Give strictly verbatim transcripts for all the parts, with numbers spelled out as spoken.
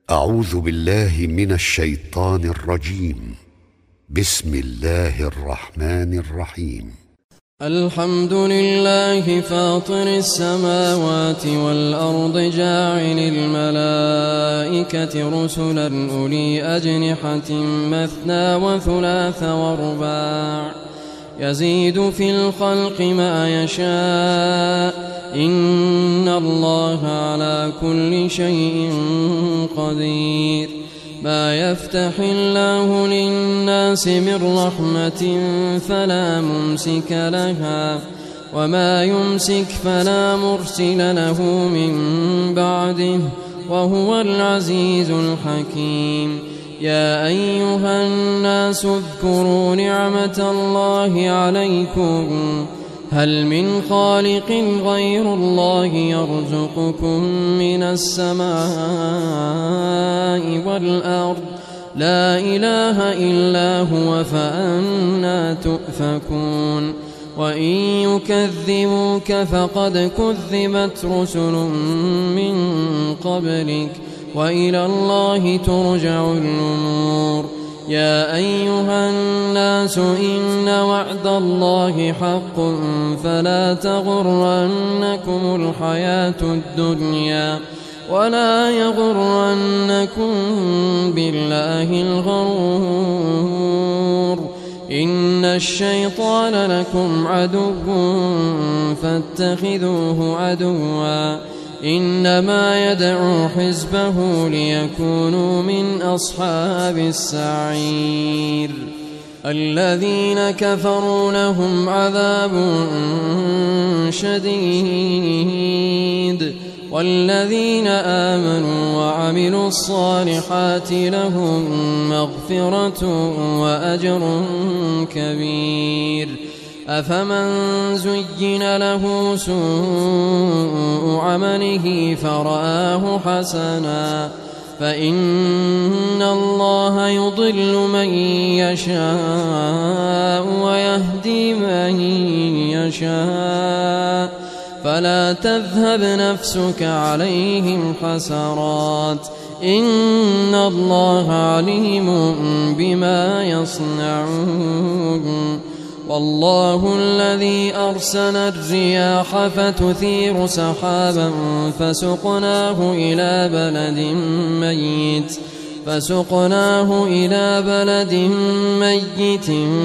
أعوذ بالله من الشيطان الرجيم. بسم الله الرحمن الرحيم. الحمد لله فاطر السماوات والأرض جاعل الملائكة رسلا أولي أجنحة مثنى وثلاث ورباع يزيد في الخلق ما يشاء إن الله على كل شيء قدير. ما يفتح الله للناس من رحمة فلا ممسك لها وما يمسك فلا مرسل له من بعده وهو العزيز الحكيم. يا أيها الناس اذكروا نعمة الله عليكم هل من خالق غير الله يرزقكم من السماء والأرض لا إله إلا هو فأنى تؤفكون. وإن يكذبوك فقد كذبت رسل من قبلك وإلى الله ترجع الأمور. يا أيها الناس إن وعد الله حق فلا تغرنكم الحياة الدنيا ولا يغرنكم بالله الغرور. إن الشيطان لكم عدو فاتخذوه عدوا إنما يدعو حزبه ليكونوا من أصحاب السعير. الذين كفروا لهم عذاب شديد والذين آمنوا وعملوا الصالحات لهم مغفرة وأجر كبير. أفمن زين له سوء عمله فرآه حسنا فإن الله يضل من يشاء ويهدي من يشاء فلا تذهب نفسك عليهم حسرات إن الله عليم بما يصنعون. والله الذي أرسل الرياح فتثير سحابا فسقناه إلى بلد ميت فسقناه إلى بلد ميت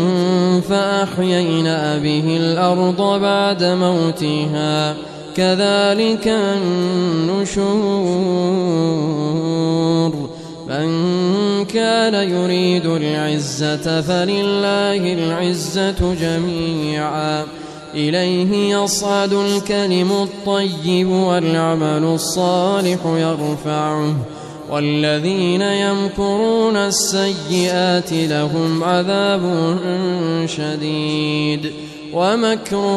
فأحيينا به الأرض بعد موتها كذلك النشور. من كان يريد العزة فلله العزة جميعا إليه يصعد الكلم الطيب والعمل الصالح يرفعه والذين يمكرون السيئات لهم عذاب شديد ومكر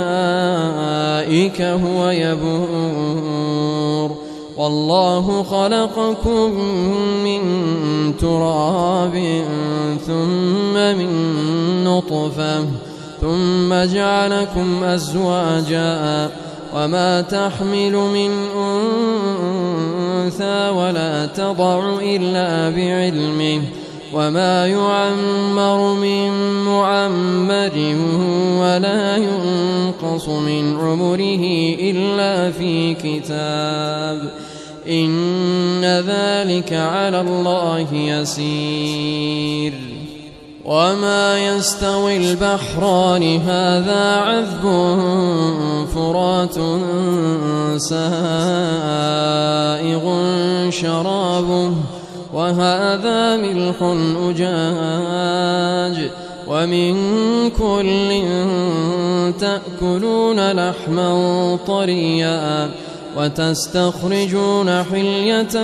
أولئك هو يبور. والله خلقكم من تراب ثم من نطفة ثم جعلكم أزواجا وما تحمل من أنثى ولا تضع إلا بعلمه وما يعمر من معمر ولا ينقص من عمره إلا في كتاب إن ذلك على الله يسير. وما يستوي البحران هذا عذب فرات سائغ شرابه وهذا ملح أجاج ومن كل تأكلون لحما طريا وتستخرجون حلية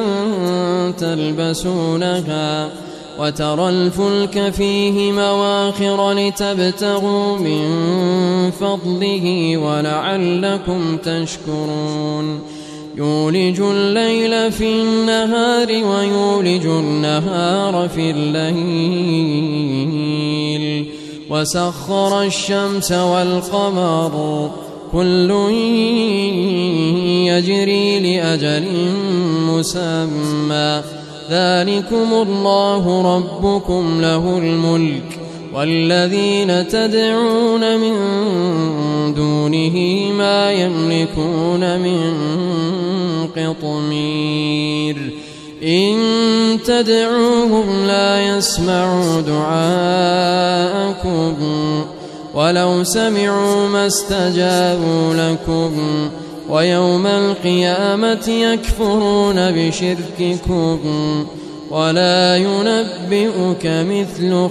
تلبسونها وترى الفلك فيه مواخر لتبتغوا من فضله ولعلكم تشكرون. يولج الليل في النهار ويولج النهار في الليل وسخر الشمس والقمر كل يجري لأجل مسمى ذلكم الله ربكم له الملك والذين تدعون من دونه ما يملكون من قطمير إن تدعوهم لا يسمعوا دعاءكم ولو سمعوا ما استجابوا لكم ويوم القيامة يكفرون بشرككم ولا ينبئك مثل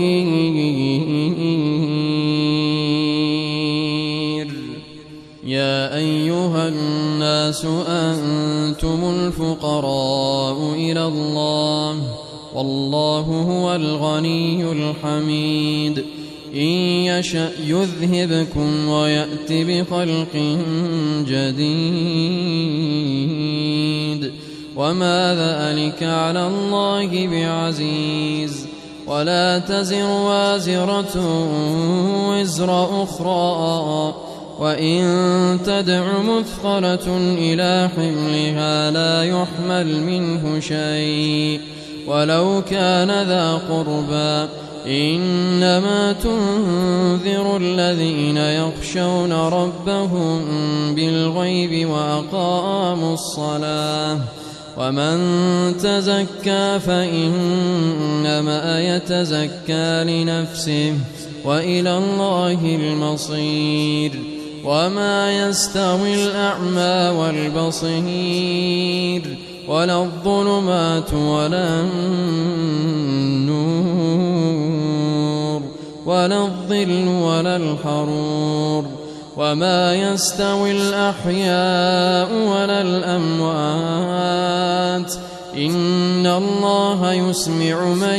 خبير يا أيها الناس أنتم الفقراء إلى الله والله هو الغني الحميد إن يشأ يذهبكم ويأت بخلق جديد وما ذلك على الله بعزيز ولا تزر وازرة وزر أخرى وإن تدع مثقلة إلى حملها لا يحمل منه شيء ولو كان ذا قربى إنما تنذر الذين يخشون ربهم بالغيب وأقاموا الصلاة ومن تزكى فإنما يتزكى لنفسه وإلى الله المصير وما يستوي الأعمى والبصير ولا الظلمات ولا النور ولا الظل ولا الحرور وما يستوي الأحياء ولا الأموات إن الله يسمع من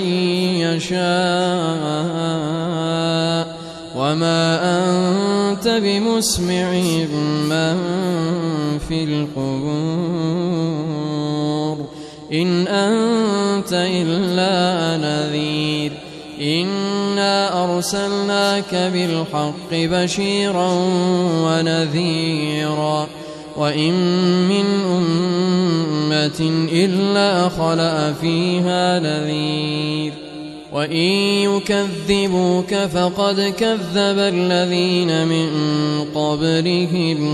يشاء وما أنت بمسمع من في القبور إن أنت إلا نذير إنا أرسلناك بالحق بشيرا ونذيرا وإن من أمة إلا خلأ فيها نذير وإن يكذبوك فقد كذب الذين من قبلهم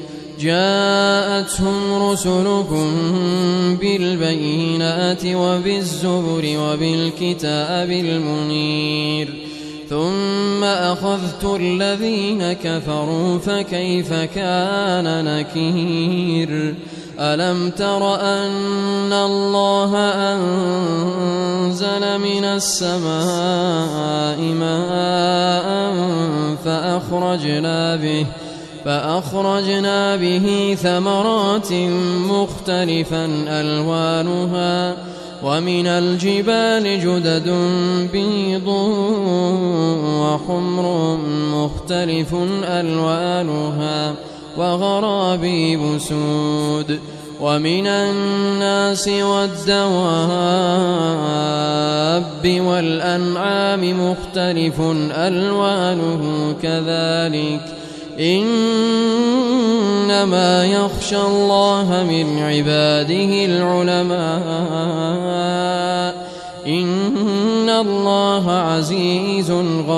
جاءتهم رسلهم بالبينات وبالزبر وبالكتاب المنير ثم أخذت الذين كفروا فكيف كان نكير ألم تر أن الله أنزل من السماء ماء فأخرجنا به فأخرجنا به ثمرات مختلفا ألوانها ومن الجبال جدد بيض وحمر مختلف ألوانها وغرابيب سود ومن الناس والدواب والأنعام مختلف ألوانه كذلك إنما يخشى الله من عباده العلماء إن الله عزيز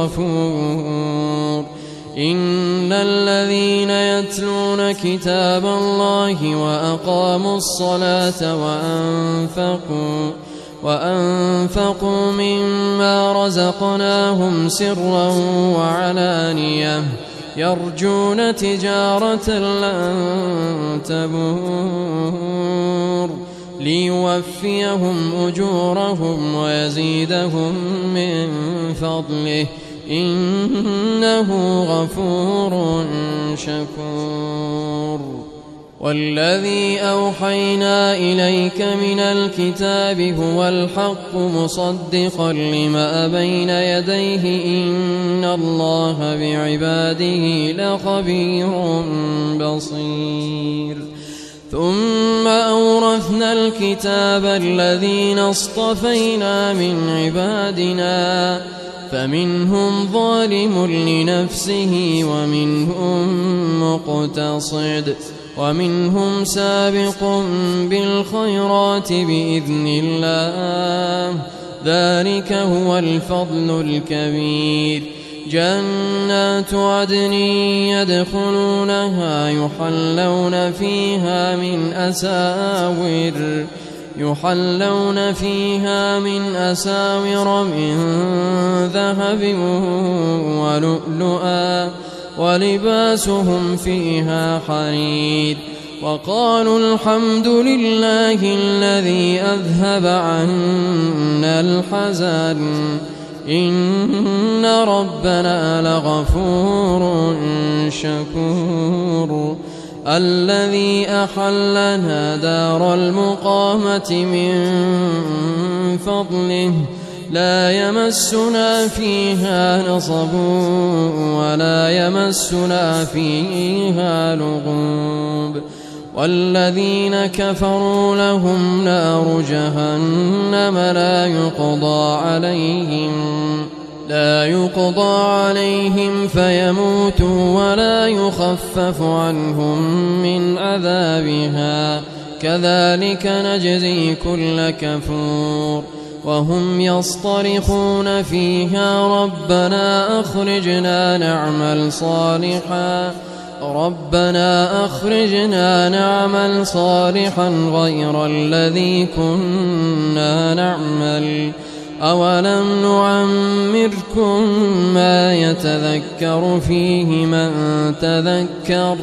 غفور إن الذين يتلون كتاب الله وأقاموا الصلاة وأنفقوا وأنفقوا مما رزقناهم سرا وعلانية يرجون تجارة لن تبور ليوفيهم أجورهم ويزيدهم من فضله إنه غفور شكور والذي أوحينا إليك من الكتاب هو الحق مصدقا لما بين يديه إن الله بعباده لخبير بصير ثم أورثنا الكتاب الذين اصطفينا من عبادنا فمنهم ظالم لنفسه ومنهم مقتصد ومنهم سابق بالخيرات بإذن الله، ذلك هو الفضل الكبير. جنات عدن يدخلونها يحلون فيها من أساور يحلون فيها من أساور من ذهب ولؤلؤا ولباسهم فيها حرير. وقالوا الحمد لله الذي أذهب عنا الحزن إن ربنا لغفور شكور. الذي أحلنا دار المقامة من فضله لا يمسنا فيها نصب ولا يمسنا فيها لغوب. والذين كفروا لهم نار جهنم لا يقضى عليهم لا يقضى عليهم فيموتوا ولا يخفف عنهم من عذابها، كذلك نجزي كل كفور. وهم يصطرخون فيها ربنا أخرجنا نعمل صالحا ربنا أخرجنا نعمل صالحا غير الذي كنا نعمل أولم نعمركم ما يتذكر فيه من تذكر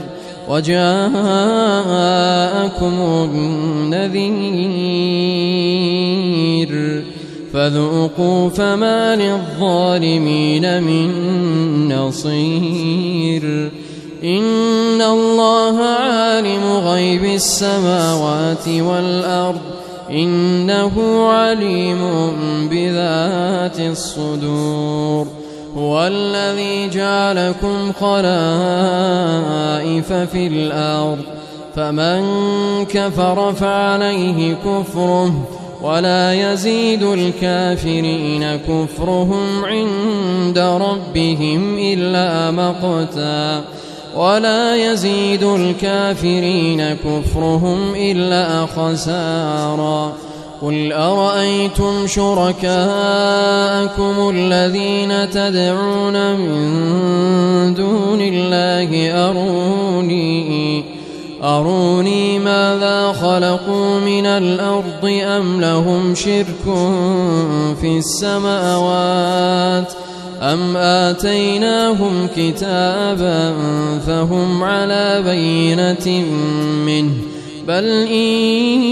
وجاءكم النذير فذوقوا فما للظالمين من نصير. إن الله عالم غيب السماوات والأرض إنه عليم بذات الصدور. هو الذي جعلكم خلائف في الأرض فمن كفر فعليه كفره ولا يزيد الكافرين كفرهم عند ربهم إلا مقتا ولا يزيد الكافرين كفرهم إلا خسارا. قل أرأيتم شركاءكم الذين تدعون من دون الله أروني أروني ماذا خلقوا من الأرض أم لهم شرك في السماوات أم آتيناهم كتابا فهم على بينة منه بل إن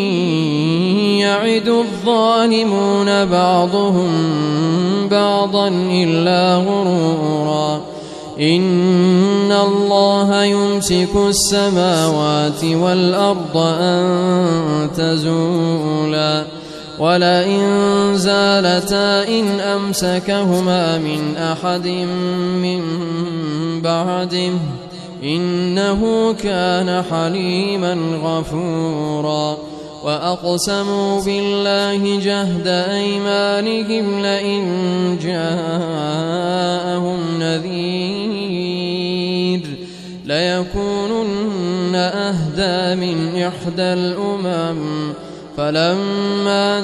يعد الظالمون بعضهم بعضا إلا غرورا. إن الله يمسك السماوات والأرض أن تزولا ولئن زالتا إن أمسكهما من أحد من بعده إنه كان حليما غفورا. وأقسموا بالله جهد أيمانهم لئن جاءهم نذير ليكونن أهدى من إحدى الأمم فلما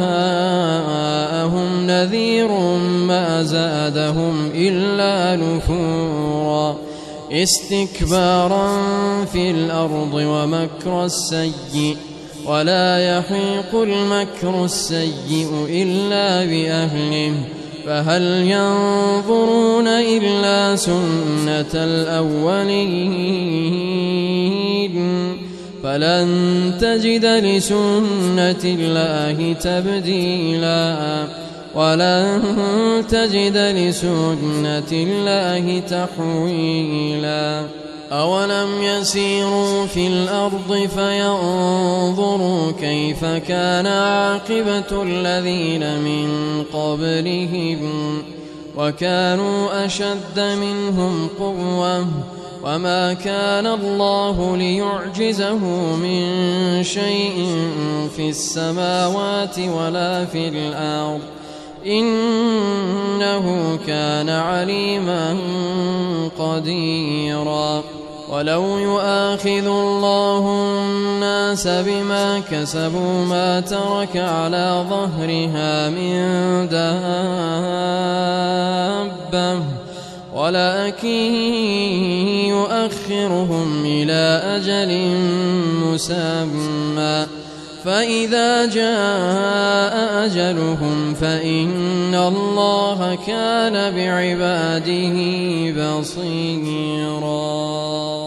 جاءهم نذير ما زادهم إلا نفورا استكبارا في الأرض ومكر السيء ولا يحيق المكر السيء إلا بأهله فهل ينظرون إلا سنة الأولين فلن تجد لسنة الله تبديلا ولن تجد لسنة الله تحويلا. أولم يسيروا في الأرض فينظروا كيف كان عاقبة الذين من قبلهم وكانوا أشد منهم قوة وما كان الله ليعجزه من شيء في السماوات ولا في الأرض إنه كان عليما قديرا. ولو يؤاخذ الله الناس بما كسبوا ما ترك على ظهرها من دابة ولكن يؤخرهم إلى أجل مسمى فإذا جاء أجلهم فإن الله كان بعباده بصيرا.